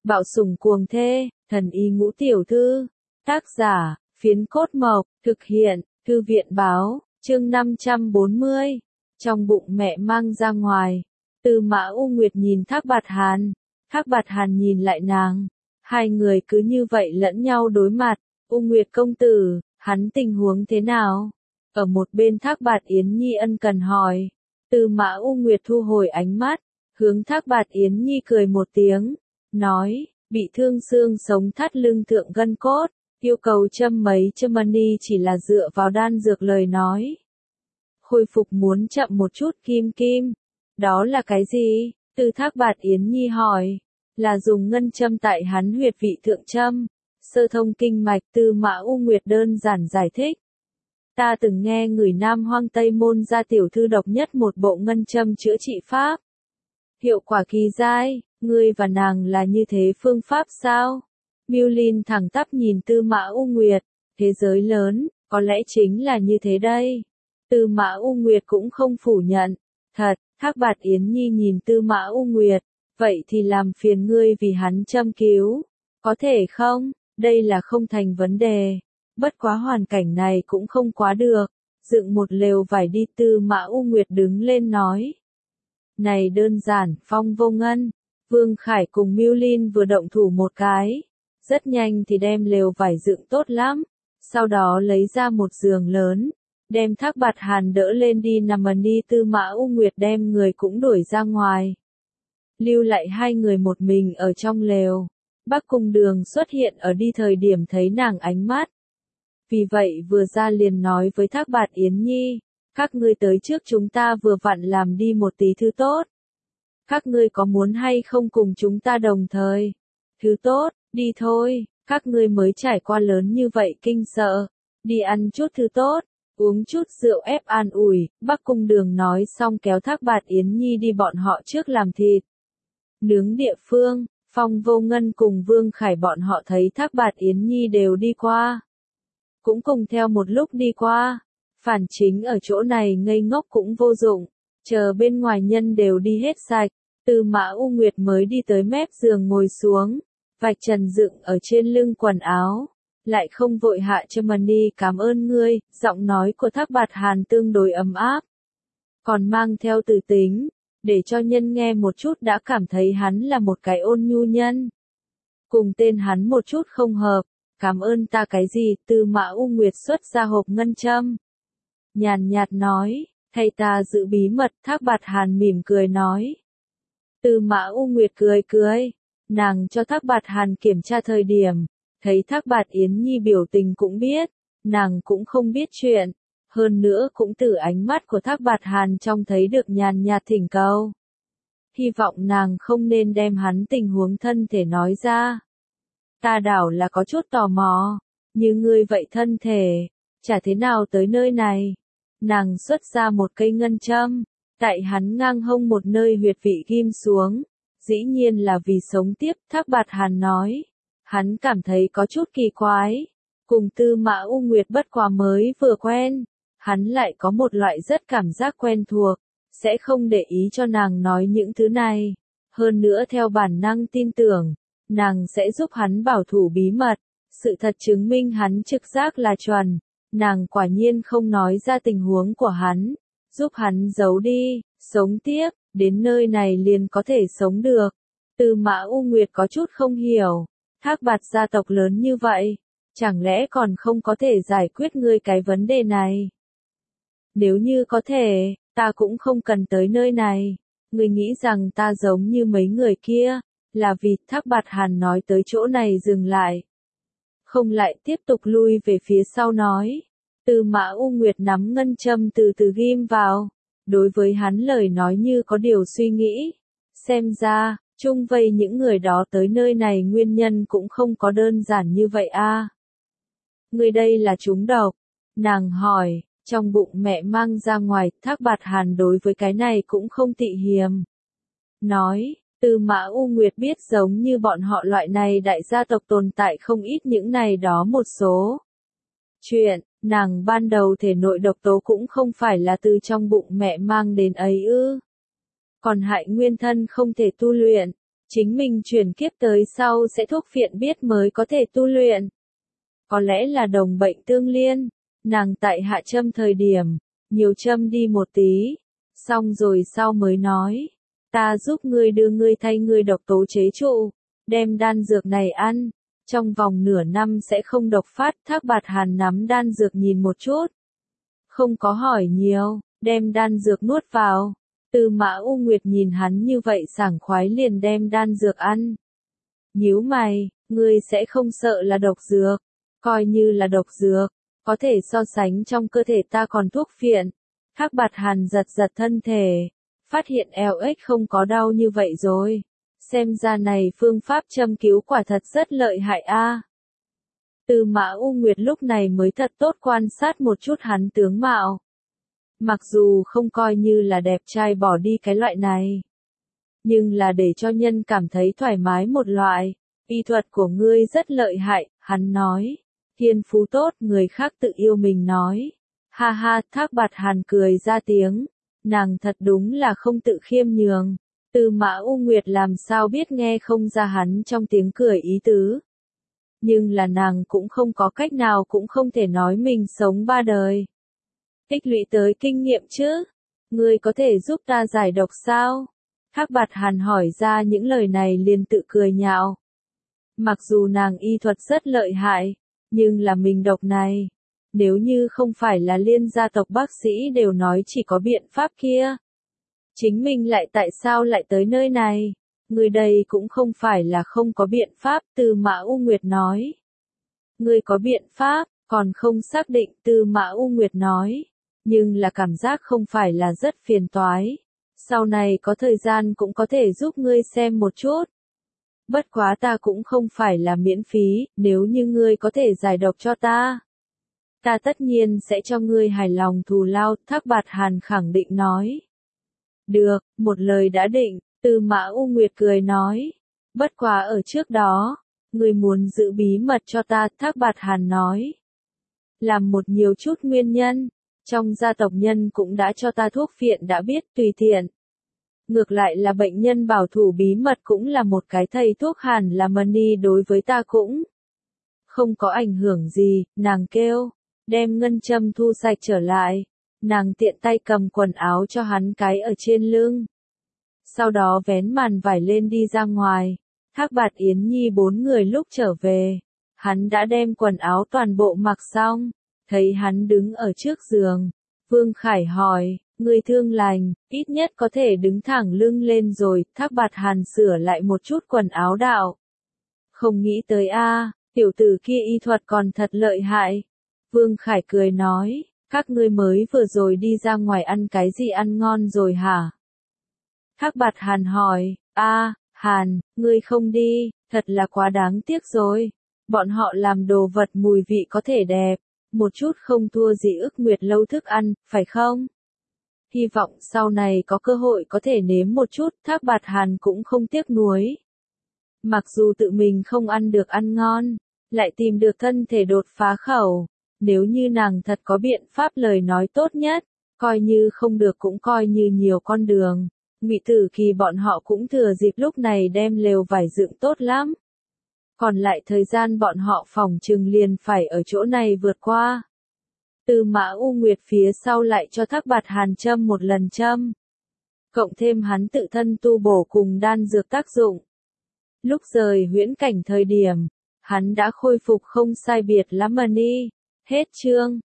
Bạo sủng cuồng thê, thần y ngũ tiểu thư. Tác giả, Phiến Cốt Mộc, thực hiện, Thư viện báo, chương 540. Trong bụng mẹ mang ra ngoài. Tư Mã U Nguyệt nhìn Thác Bạt Hàn. Thác Bạt Hàn nhìn lại nàng. Hai người cứ như vậy lẫn nhau đối mặt. U Nguyệt công tử, hắn tình huống thế nào? Ở một bên Thác Bạt Yến Nhi ân cần hỏi. Tư Mã U Nguyệt thu hồi ánh mắt, hướng Thác Bạt Yến Nhi cười một tiếng, nói, bị thương xương sống thắt lưng thượng gân cốt, yêu cầu châm mấy châm mani chỉ là dựa vào đan dược lời nói. Hồi phục muốn chậm một chút kim kim. Đó là cái gì? Từ Thác Bạt Yến Nhi hỏi. Là dùng ngân châm tại hắn huyệt vị thượng châm. Sơ thông kinh mạch. Tư Mã U Nguyệt đơn giản giải thích. Ta từng nghe người Nam Hoang Tây Môn gia tiểu thư độc nhất một bộ ngân châm chữa trị pháp. Hiệu quả kỳ dai, ngươi và nàng là như thế phương pháp sao? Miêu Linh thẳng tắp nhìn Tư Mã U Nguyệt, thế giới lớn, có lẽ chính là như thế đây. Tư Mã U Nguyệt cũng không phủ nhận. Thật, Thác Bạt Yến Nhi nhìn Tư Mã U Nguyệt, vậy thì làm phiền ngươi vì hắn châm cứu. Có thể không? Đây là không thành vấn đề. Bất quá hoàn cảnh này cũng không quá được. Dựng một lều vải đi. Tư Mã U Nguyệt đứng lên nói. Này đơn giản, Phong Vô Ngân. Vương Khải cùng Miêu Linh vừa động thủ một cái. Rất nhanh thì đem lều vải dựng tốt lắm. Sau đó lấy ra một giường lớn. Đem Thác Bạt Hàn đỡ lên đi nằm đi. Tư Mã U Nguyệt đem người cũng đuổi ra ngoài. Lưu lại hai người một mình ở trong lều. Bắc Cung Đường xuất hiện ở đi thời điểm thấy nàng ánh mắt. Vì vậy vừa ra liền nói với Thác Bạt Yến Nhi, các ngươi tới trước chúng ta vừa vặn làm đi một tí thứ tốt. Các ngươi có muốn hay không cùng chúng ta đồng thời? Thứ tốt, đi thôi, các ngươi mới trải qua lớn như vậy kinh sợ. Đi ăn chút thứ tốt, uống chút rượu ép an ủi. Bắc Cung Đường nói xong kéo Thác Bạt Yến Nhi đi bọn họ trước làm thịt nướng địa phương. Phong Vô Ngân cùng Vương Khải bọn họ thấy Thác Bạt Yến Nhi đều đi qua. Cũng cùng theo một lúc đi qua. Phản chính ở chỗ này ngây ngốc cũng vô dụng. Chờ bên ngoài nhân đều đi hết sạch. Tư Mã U Nguyệt mới đi tới mép giường ngồi xuống. Vạch trần dựng ở trên lưng quần áo. Lại không vội hạ cho mani cảm ơn ngươi. Giọng nói của Thác Bạt Hàn tương đối ấm áp. Còn mang theo từ tính. Để cho nhân nghe một chút đã cảm thấy hắn là một cái ôn nhu nhân. Cùng tên hắn một chút không hợp. Cảm ơn ta cái gì? Tư Mã U Nguyệt xuất ra hộp ngân châm. Nhàn nhạt nói, thay ta giữ bí mật. Thác Bạt Hàn mỉm cười nói. Tư Mã U Nguyệt cười cười. Nàng cho Thác Bạt Hàn kiểm tra thời điểm. Thấy Thác Bạt Yến Nhi biểu tình cũng biết. Nàng cũng không biết chuyện. Hơn nữa cũng từ ánh mắt của Thác Bạt Hàn trong thấy được nhàn nhạt thỉnh cầu. Hy vọng nàng không nên đem hắn tình huống thân thể nói ra. Ta đảo là có chút tò mò. Như ngươi vậy thân thể. Chả thế nào tới nơi này. Nàng xuất ra một cây ngân châm. Tại hắn ngang hông một nơi huyệt vị ghim xuống. Dĩ nhiên là vì sống tiếp. Thác Bạt Hàn nói. Hắn cảm thấy có chút kỳ quái. Cùng Tư Mã U Nguyệt bất quá mới vừa quen. Hắn lại có một loại rất cảm giác quen thuộc. Sẽ không để ý cho nàng nói những thứ này. Hơn nữa theo bản năng tin tưởng. Nàng sẽ giúp hắn bảo thủ bí mật. Sự thật chứng minh hắn trực giác là chuẩn. Nàng quả nhiên không nói ra tình huống của hắn. Giúp hắn giấu đi, sống tiếp, đến nơi này liền có thể sống được. Tư Mã U Nguyệt có chút không hiểu. Thác Bạt gia tộc lớn như vậy. Chẳng lẽ còn không có thể giải quyết ngươi cái vấn đề này? Nếu như có thể, ta cũng không cần tới nơi này. Ngươi nghĩ rằng ta giống như mấy người kia. Là vì Thác Bạt Hàn nói tới chỗ này dừng lại. Không lại tiếp tục lui về phía sau nói. Tư Mã U Nguyệt nắm ngân châm từ từ ghim vào. Đối với hắn lời nói như có điều suy nghĩ. Xem ra, chung vây những người đó tới nơi này nguyên nhân cũng không có đơn giản như vậy a. Người đây là trúng độc. Nàng hỏi, trong bụng mẹ mang ra ngoài. Thác Bạt Hàn đối với cái này cũng không tị hiềm. Nói. Tư Mã U Nguyệt biết giống như bọn họ loại này đại gia tộc tồn tại không ít những này đó một số chuyện. Nàng ban đầu thể nội độc tố cũng không phải là từ trong bụng mẹ mang đến ấy ư. Còn hại nguyên thân không thể tu luyện. Chính mình chuyển kiếp tới sau sẽ thuốc phiện biết mới có thể tu luyện. Có lẽ là đồng bệnh tương liên, nàng tại hạ châm thời điểm, nhiều châm đi một tí, xong rồi sau mới nói, ta giúp ngươi đưa ngươi thay ngươi độc tố chế trụ, đem đan dược này ăn, trong vòng nửa năm sẽ không độc phát. Thác Bạt Hàn nắm đan dược nhìn một chút, không có hỏi nhiều, đem đan dược nuốt vào. Tư Mã U Nguyệt nhìn hắn như vậy sảng khoái liền đem đan dược ăn. Nhíu mày, ngươi sẽ không sợ là độc dược, coi như là độc dược, có thể so sánh trong cơ thể ta còn thuốc phiện. Thác Bạt Hàn giật giật thân thể, phát hiện eo ếch không có đau như vậy rồi. Xem ra này phương pháp châm cứu quả thật rất lợi hại a. Tư Mã U Nguyệt lúc này mới thật tốt quan sát một chút hắn tướng mạo. Mặc dù không coi như là đẹp trai bỏ đi cái loại này, nhưng là để cho nhân cảm thấy thoải mái một loại. Y thuật của ngươi rất lợi hại, hắn nói. Thiên phú tốt, người khác tự yêu mình nói. Ha ha, Thác Bạt Hàn cười ra tiếng. Nàng thật đúng là không tự khiêm nhường. Tư Mã U Nguyệt làm sao biết nghe không ra hắn trong tiếng cười ý tứ. Nhưng là nàng cũng không có cách nào, cũng không thể nói mình sống 3 đời. Tích lũy tới kinh nghiệm chứ. Ngươi có thể giúp ta giải độc sao? Thác Bạt Hàn hỏi ra những lời này liền tự cười nhạo. Mặc dù nàng y thuật rất lợi hại, nhưng là mình độc này, nếu như không phải là Liên gia tộc bác sĩ đều nói chỉ có biện pháp kia, chính mình lại tại sao lại tới nơi này? Người đây cũng không phải là không có biện pháp. Tư Mã U Nguyệt nói. Người có biện pháp, còn không xác định. Tư Mã U Nguyệt nói. Nhưng là cảm giác không phải là rất phiền toái. Sau này có thời gian cũng có thể giúp ngươi xem một chút. Bất quá ta cũng không phải là miễn phí, nếu như ngươi có thể giải độc cho ta, ta tất nhiên sẽ cho ngươi hài lòng thù lao. Thác Bạt Hàn khẳng định nói. Được, một lời đã định. Tư Mã U Nguyệt cười nói. Bất quá ở trước đó, ngươi muốn giữ bí mật cho ta. Thác Bạt Hàn nói. Làm một nhiều chút nguyên nhân, trong gia tộc nhân cũng đã cho ta thuốc phiện đã biết tùy tiện. Ngược lại là bệnh nhân bảo thủ bí mật cũng là một cái thầy thuốc, hẳn là money đối với ta cũng không có ảnh hưởng gì. Nàng kêu, đem ngân châm thu sạch trở lại. Nàng tiện tay cầm quần áo cho hắn cái ở trên lưng. Sau đó vén màn vải lên đi ra ngoài. Thác Bạt Yến Nhi 4 người lúc trở về, hắn đã đem quần áo toàn bộ mặc xong. Thấy hắn đứng ở trước giường, Vương Khải hỏi, người thương lành, ít nhất có thể đứng thẳng lưng lên rồi. Thác Bạt Hàn sửa lại một chút quần áo đạo. Không nghĩ tới a, tiểu tử kia y thuật còn thật lợi hại. Vương Khải cười nói, các ngươi mới vừa rồi đi ra ngoài ăn cái gì ăn ngon rồi hả? Thác Bạt Hàn hỏi, Hàn, ngươi không đi, thật là quá đáng tiếc rồi. Bọn họ làm đồ vật mùi vị có thể đẹp, một chút không thua gì Ức Nguyệt lâu thức ăn, phải không? Hy vọng sau này có cơ hội có thể nếm một chút. Thác Bạt Hàn cũng không tiếc nuối. Mặc dù tự mình không ăn được ăn ngon, lại tìm được thân thể đột phá khẩu. Nếu như nàng thật có biện pháp lời nói tốt nhất, coi như không được cũng coi như nhiều con đường. Ngụy Tử Kỳ bọn họ cũng thừa dịp lúc này đem lều vải dựng tốt lắm. Còn lại thời gian bọn họ phòng trừng liền phải ở chỗ này vượt qua. Tư Mã U Nguyệt phía sau lại cho Thác Bạt Hàn châm một lần châm. Cộng thêm hắn tự thân tu bổ cùng đan dược tác dụng. Lúc rời huyễn cảnh thời điểm, hắn đã khôi phục không sai biệt lắm. Hết chương.